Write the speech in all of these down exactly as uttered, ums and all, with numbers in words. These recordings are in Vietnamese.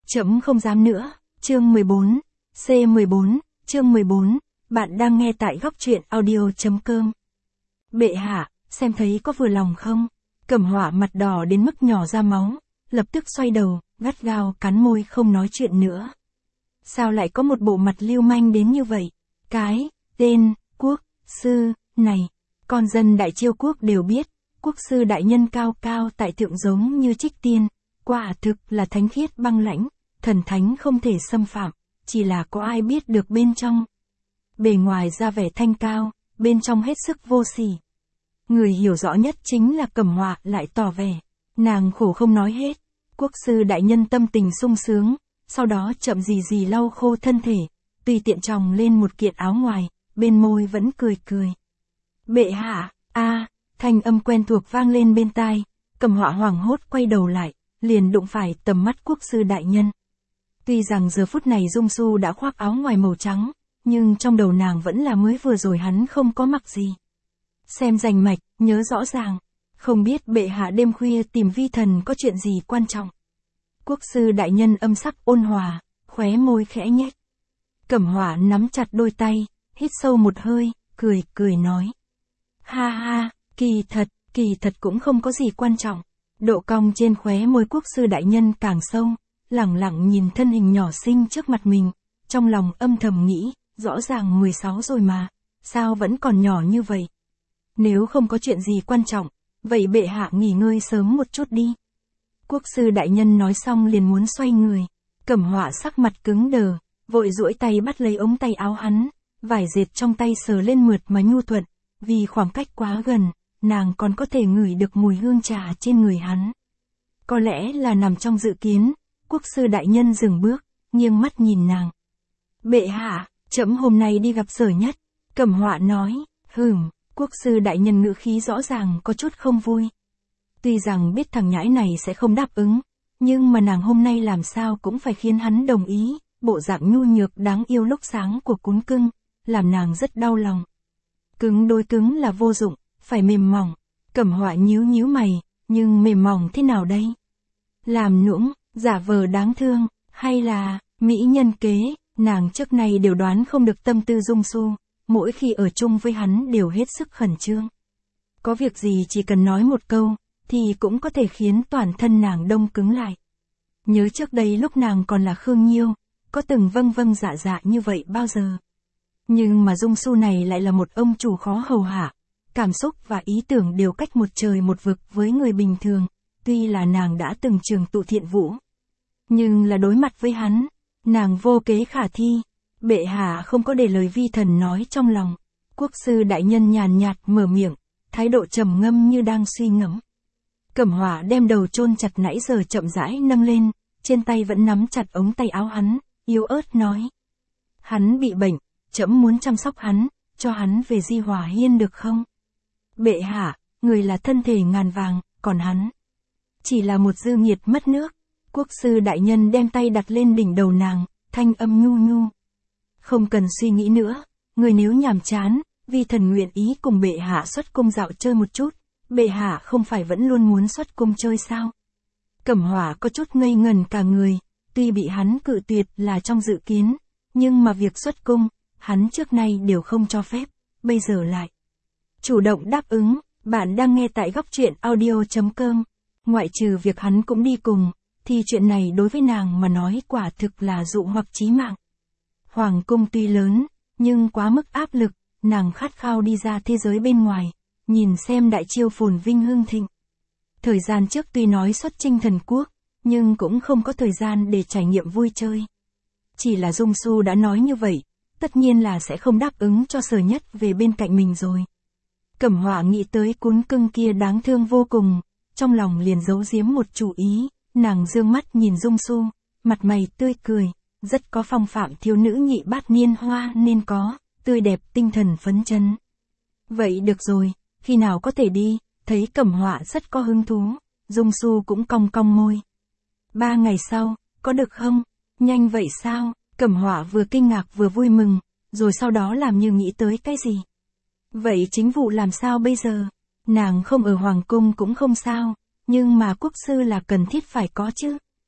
Trẫm không dám nữa, chương mười bốn, C mười bốn, chương mười bốn, bạn đang nghe tại góc truyện audio.com. Bệ hạ, xem thấy có vừa lòng không? Cẩm Họa mặt đỏ đến mức nhỏ ra máu, lập tức xoay đầu, gắt gao cắn môi không nói chuyện nữa. Sao lại có một bộ mặt lưu manh đến như vậy? Cái, tên, quốc, sư, này, con dân Đại Chiêu quốc đều biết, quốc sư đại nhân cao cao tại thượng giống như Trích Tiên, quả thực là thánh khiết băng lãnh, thần thánh không thể xâm phạm, chỉ là có ai biết được bên trong. Bề ngoài ra vẻ thanh cao, bên trong hết sức vô sỉ. Người hiểu rõ nhất chính là Cẩm Họa lại tỏ vẻ, nàng khổ không nói hết. Quốc sư đại nhân tâm tình sung sướng, sau đó chậm gì gì lau khô thân thể, tùy tiện tròng lên một kiện áo ngoài, bên môi vẫn cười cười. Bệ hạ, a, thanh âm quen thuộc vang lên bên tai, Cẩm Họa hoảng hốt quay đầu lại, liền đụng phải tầm mắt quốc sư đại nhân. Tuy rằng giờ phút này Dung Su đã khoác áo ngoài màu trắng, nhưng trong đầu nàng vẫn là mới vừa rồi hắn không có mặc gì. Xem rành mạch, nhớ rõ ràng, không biết bệ hạ đêm khuya tìm vi thần có chuyện gì quan trọng. Quốc sư đại nhân âm sắc ôn hòa, khóe môi khẽ nhếch. Cẩm Họa nắm chặt đôi tay, hít sâu một hơi, cười cười nói. Ha ha, kỳ thật, kỳ thật cũng không có gì quan trọng. Độ cong trên khóe môi quốc sư đại nhân càng sâu, lẳng lặng nhìn thân hình nhỏ xinh trước mặt mình, trong lòng âm thầm nghĩ, rõ ràng mười sáu rồi mà, sao vẫn còn nhỏ như vậy? Nếu không có chuyện gì quan trọng, vậy bệ hạ nghỉ ngơi sớm một chút đi. Quốc sư đại nhân nói xong liền muốn xoay người, Cẩm Họa sắc mặt cứng đờ, vội duỗi tay bắt lấy ống tay áo hắn, vải dệt trong tay sờ lên mượt mà nhu thuận, vì khoảng cách quá gần, nàng còn có thể ngửi được mùi hương trà trên người hắn. Có lẽ là nằm trong dự kiến, quốc sư đại nhân dừng bước, nghiêng mắt nhìn nàng. Bệ hạ, trẫm hôm nay đi gặp Sở Nhất. Cẩm Họa nói, hừm, quốc sư đại nhân ngữ khí rõ ràng có chút không vui. Tuy rằng biết thằng nhãi này sẽ không đáp ứng, nhưng mà nàng hôm nay làm sao cũng phải khiến hắn đồng ý, bộ dạng nhu nhược đáng yêu lúc sáng của cún cưng, làm nàng rất đau lòng. Cứng đối cứng là vô dụng, phải mềm mỏng. Cẩm Họa nhíu nhíu mày, nhưng mềm mỏng thế nào đây? Làm nũng, giả vờ đáng thương, hay là mỹ nhân kế? Nàng trước nay đều đoán không được tâm tư Dung Su, mỗi khi ở chung với hắn đều hết sức khẩn trương. Có việc gì chỉ cần nói một câu, thì cũng có thể khiến toàn thân nàng đông cứng lại. Nhớ trước đây lúc nàng còn là Khương Nhiêu, có từng vâng vâng dạ dạ như vậy bao giờ. Nhưng mà Dung Su này lại là một ông chủ khó hầu hạ, cảm xúc và ý tưởng đều cách một trời một vực với người bình thường, tuy là nàng đã từng trường tụ thiện vũ. Nhưng là đối mặt với hắn, nàng vô kế khả thi, bệ hạ không có để lời vi thần nói trong lòng. Quốc sư đại nhân nhàn nhạt mở miệng, thái độ trầm ngâm như đang suy ngẫm. Cẩm Họa đem đầu chôn chặt nãy giờ chậm rãi nâng lên, trên tay vẫn nắm chặt ống tay áo hắn, yếu ớt nói. Hắn bị bệnh, trẫm muốn chăm sóc hắn, cho hắn về Di Hòa Hiên được không? Bệ hạ, người là thân thể ngàn vàng, còn hắn chỉ là một dư nhiệt mất nước. Quốc sư đại nhân đem tay đặt lên đỉnh đầu nàng, thanh âm nhu nhu. Không cần suy nghĩ nữa, người nếu nhàm chán, vi thần nguyện ý cùng bệ hạ xuất cung dạo chơi một chút. Bệ hạ không phải vẫn luôn muốn xuất cung chơi sao? Cẩm Họa có chút ngây ngần cả người, tuy bị hắn cự tuyệt là trong dự kiến, nhưng mà việc xuất cung, hắn trước nay đều không cho phép, bây giờ lại chủ động đáp ứng. Bạn đang nghe tại góc truyện audio.com. Ngoại trừ việc hắn cũng đi cùng, thì chuyện này đối với nàng mà nói quả thực là dụ hoặc chí mạng. Hoàng cung tuy lớn, nhưng quá mức áp lực, nàng khát khao đi ra thế giới bên ngoài, nhìn xem Đại Chiêu phồn vinh hưng thịnh. Thời gian trước tuy nói xuất chinh thần quốc, nhưng cũng không có thời gian để trải nghiệm vui chơi. Chỉ là Dung Su đã nói như vậy, tất nhiên là sẽ không đáp ứng cho Sở Nhất về bên cạnh mình rồi. Cẩm Họa nghĩ tới cún cưng kia đáng thương vô cùng, trong lòng liền giấu giếm một chủ ý, nàng dương mắt nhìn Dung Su, mặt mày tươi cười, rất có phong phạm thiếu nữ nhị bát niên hoa nên có, tươi đẹp tinh thần phấn chấn. Vậy được rồi, khi nào có thể đi? Thấy Cẩm Họa rất có hứng thú, Dung Su cũng cong cong môi. Ba ngày sau, có được không? Nhanh vậy sao? Cẩm Họa vừa kinh ngạc vừa vui mừng, rồi sau đó làm như nghĩ tới cái gì. Vậy chính vụ làm sao bây giờ? Nàng không ở hoàng cung cũng không sao, nhưng mà quốc sư là cần thiết phải có chứ.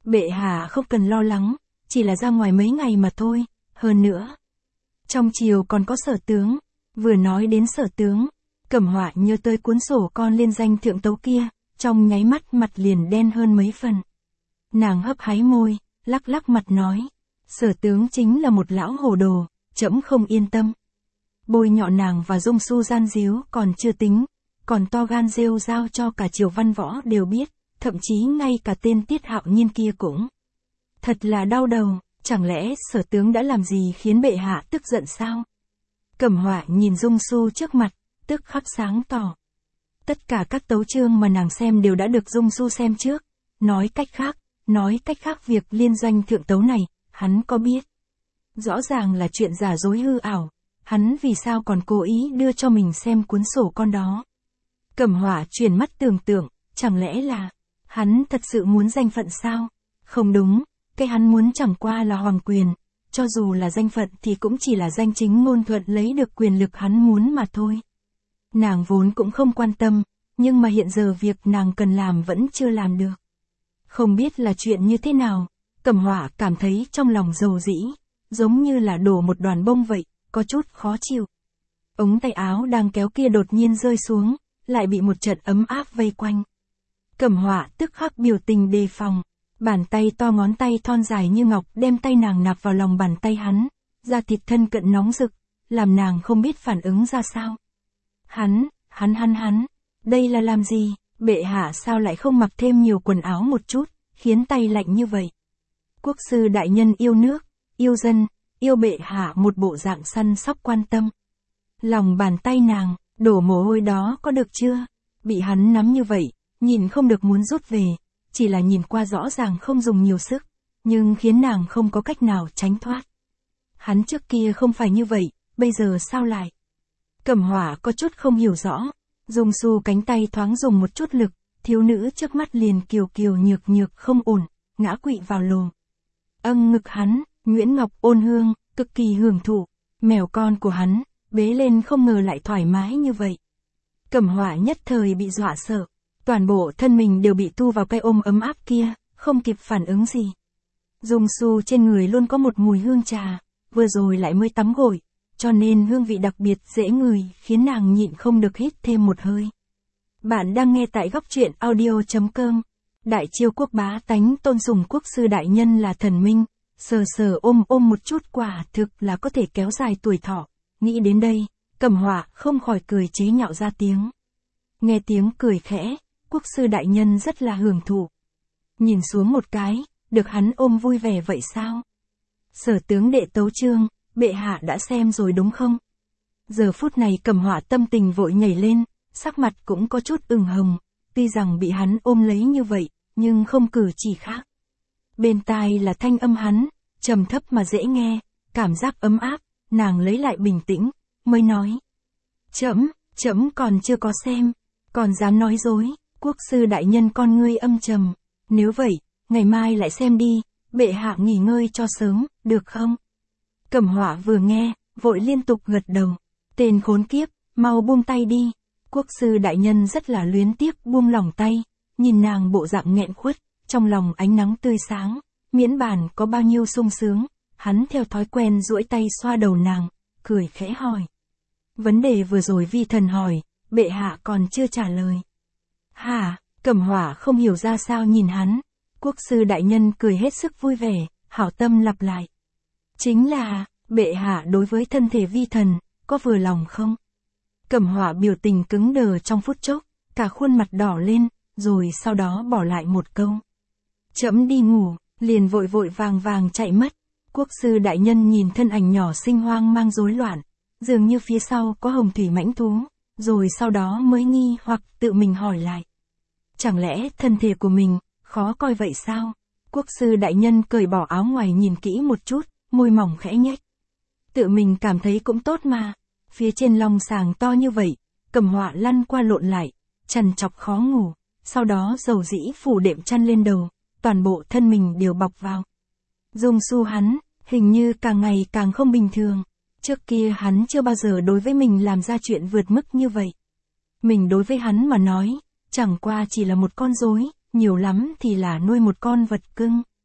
Bệ hạ không cần lo lắng, chỉ là ra ngoài mấy ngày mà thôi, hơn nữa. Trong triều còn có Sở tướng, vừa nói đến Sở tướng, Cẩm Họa nhớ tới cuốn sổ con liên danh thượng tấu kia, trong nháy mắt mặt liền đen hơn mấy phần. Nàng hấp háy môi, lắc lắc mặt nói, Sở tướng chính là một lão hồ đồ, trẫm không yên tâm. Bôi nhọ nàng và Dung Su gian díu còn chưa tính, còn to gan rêu rao cho cả triều văn võ đều biết, thậm chí ngay cả tên Tiết Hạo Nhiên kia cũng. Thật là đau đầu, chẳng lẽ Sở tướng đã làm gì khiến bệ hạ tức giận sao? Cẩm Họa nhìn Dung Su trước mặt, tức khắc sáng tỏ. Tất cả các tấu chương mà nàng xem đều đã được Dung Su xem trước, nói cách khác, nói cách khác việc liên doanh thượng tấu này, hắn có biết. Rõ ràng là chuyện giả dối hư ảo, hắn vì sao còn cố ý đưa cho mình xem cuốn sổ con đó. Cẩm Họa chuyển mắt tưởng tượng, chẳng lẽ là, hắn thật sự muốn danh phận sao? Không đúng, cái hắn muốn chẳng qua là hoàng quyền, cho dù là danh phận thì cũng chỉ là danh chính ngôn thuận lấy được quyền lực hắn muốn mà thôi. Nàng vốn cũng không quan tâm, nhưng mà hiện giờ việc nàng cần làm vẫn chưa làm được. Không biết là chuyện như thế nào, Cẩm Họa cảm thấy trong lòng dầu dĩ, giống như là đổ một đoàn bông vậy, có chút khó chịu. Ống tay áo đang kéo kia đột nhiên rơi xuống, lại bị một trận ấm áp vây quanh. Cẩm Họa tức khắc biểu tình đề phòng, bàn tay to ngón tay thon dài như ngọc đem tay nàng nạp vào lòng bàn tay hắn, da thịt thân cận nóng rực, làm nàng không biết phản ứng ra sao. Hắn, hắn hắn hắn, đây là làm gì, bệ hạ sao lại không mặc thêm nhiều quần áo một chút, khiến tay lạnh như vậy. Quốc sư đại nhân yêu nước, yêu dân, yêu bệ hạ một bộ dạng săn sóc quan tâm. Lòng bàn tay nàng, đổ mồ hôi đó có được chưa? Bị hắn nắm như vậy, nhìn không được muốn rút về, chỉ là nhìn qua rõ ràng không dùng nhiều sức, nhưng khiến nàng không có cách nào tránh thoát. Hắn trước kia không phải như vậy, bây giờ sao lại? Cẩm Họa có chút không hiểu rõ, Dung Su cánh tay thoáng dùng một chút lực, thiếu nữ trước mắt liền kiều kiều nhược nhược không ổn, ngã quỵ vào lồ. Âng ngực hắn, Nguyễn Ngọc ôn hương, cực kỳ hưởng thụ, mèo con của hắn, bế lên không ngờ lại thoải mái như vậy. Cẩm Họa nhất thời bị dọa sợ, toàn bộ thân mình đều bị tu vào cái ôm ấm áp kia, không kịp phản ứng gì. Dung Su trên người luôn có một mùi hương trà, vừa rồi lại mới tắm gội, cho nên hương vị đặc biệt dễ ngửi, khiến nàng nhịn không được hít thêm một hơi. Bạn đang nghe tại góc truyện audio chấm com. Đại Chiêu quốc bá tánh tôn sùng quốc sư đại nhân là thần minh, sờ sờ ôm ôm một chút quả thực là có thể kéo dài tuổi thọ. Nghĩ đến đây, Cẩm Họa không khỏi cười chế nhạo ra tiếng. Nghe tiếng cười khẽ, quốc sư đại nhân rất là hưởng thụ. Nhìn xuống một cái, được hắn ôm vui vẻ vậy sao? Sở tướng đệ tấu chương, bệ hạ đã xem rồi đúng không? Giờ phút này Cẩm Họa tâm tình vội nhảy lên, sắc mặt cũng có chút ửng hồng, tuy rằng bị hắn ôm lấy như vậy, nhưng không cử chỉ khác. Bên tai là thanh âm hắn, trầm thấp mà dễ nghe, cảm giác ấm áp, nàng lấy lại bình tĩnh, mới nói. Trẫm, trẫm còn chưa có xem, còn dám nói dối, quốc sư đại nhân con ngươi âm trầm, nếu vậy, ngày mai lại xem đi, bệ hạ nghỉ ngơi cho sớm, được không? Cẩm Họa vừa nghe, vội liên tục gật đầu, tên khốn kiếp, mau buông tay đi. Quốc sư đại nhân rất là luyến tiếc buông lỏng tay, nhìn nàng bộ dạng nghẹn khuất, trong lòng ánh nắng tươi sáng, miễn bàn có bao nhiêu sung sướng, hắn theo thói quen duỗi tay xoa đầu nàng, cười khẽ hỏi. Vấn đề vừa rồi vi thần hỏi, bệ hạ còn chưa trả lời. Hả, Cẩm Họa không hiểu ra sao nhìn hắn, quốc sư đại nhân cười hết sức vui vẻ, hảo tâm lặp lại. Chính là, bệ hạ đối với thân thể vi thần, có vừa lòng không? Cẩm Họa biểu tình cứng đờ trong phút chốc, cả khuôn mặt đỏ lên, rồi sau đó bỏ lại một câu. Trẫm đi ngủ, liền vội vội vàng vàng chạy mất. Quốc sư đại nhân nhìn thân ảnh nhỏ xinh hoang mang rối loạn, dường như phía sau có hồng thủy mãnh thú, rồi sau đó mới nghi hoặc tự mình hỏi lại. Chẳng lẽ thân thể của mình, khó coi vậy sao? Quốc sư đại nhân cởi bỏ áo ngoài nhìn kỹ một chút, môi mỏng khẽ nhếch. Tự mình cảm thấy cũng tốt mà. Phía trên long sàng to như vậy, Cẩm Họa lăn qua lộn lại, trằn trọc khó ngủ, sau đó dầu dĩ phủ đệm chăn lên đầu, toàn bộ thân mình đều bọc vào. Dung Su hắn, hình như càng ngày càng không bình thường, trước kia hắn chưa bao giờ đối với mình làm ra chuyện vượt mức như vậy. Mình đối với hắn mà nói, chẳng qua chỉ là một con rối, nhiều lắm thì là nuôi một con vật cưng.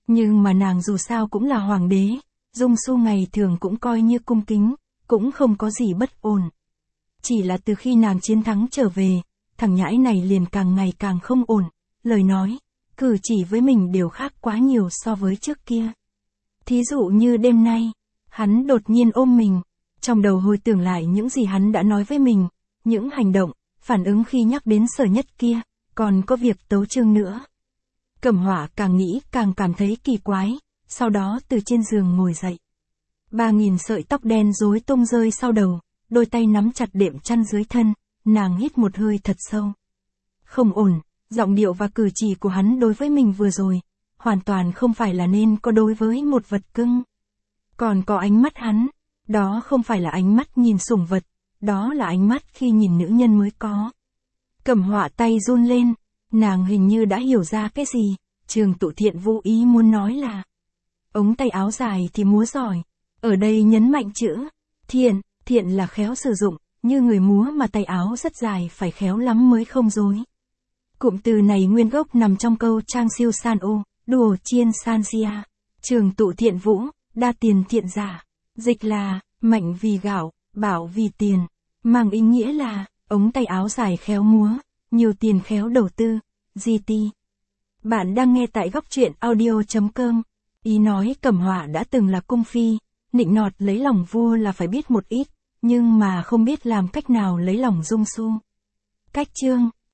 Nhưng mà nàng dù sao cũng là hoàng đế, Dung Xu ngày thường cũng coi như cung kính, cũng không có gì bất ổn. Chỉ là từ khi nàng chiến thắng trở về, thằng nhãi này liền càng ngày càng không ổn, lời nói, cử chỉ với mình đều khác quá nhiều so với trước kia. Thí dụ như đêm nay, hắn đột nhiên ôm mình, trong đầu hồi tưởng lại những gì hắn đã nói với mình, những hành động, phản ứng khi nhắc đến Sở Nhất kia, còn có việc tấu chương nữa. Cẩm Họa càng nghĩ càng cảm thấy kỳ quái, sau đó từ trên giường ngồi dậy. Ba nghìn sợi tóc đen rối tung rơi sau đầu, đôi tay nắm chặt đệm chăn dưới thân, nàng hít một hơi thật sâu. Không ổn, giọng điệu và cử chỉ của hắn đối với mình vừa rồi, hoàn toàn không phải là nên có đối với một vật cưng. Còn có ánh mắt hắn, đó không phải là ánh mắt nhìn sủng vật, đó là ánh mắt khi nhìn nữ nhân mới có. Cẩm Họa tay run lên, nàng hình như đã hiểu ra cái gì, Trường Tụ Thiện vô ý muốn nói là ống tay áo dài thì múa giỏi, ở đây nhấn mạnh chữ thiện, thiện là khéo sử dụng, như người múa mà tay áo rất dài phải khéo lắm mới không rối. Cụm từ này nguyên gốc nằm trong câu Trang siêu san ô, đùa chiên san sia, Trường Tụ Thiện vũ, đa tiền thiện giả, dịch là mạnh vì gạo, bảo vì tiền, mang ý nghĩa là ống tay áo dài khéo múa, nhiều tiền khéo đầu tư, giê tê. Bạn đang nghe tại góc truyện audio chấm com. Ý nói Cẩm Họa đã từng là cung phi, nịnh nọt lấy lòng vua là phải biết một ít, nhưng mà không biết làm cách nào lấy lòng Dung Xu. Cách chương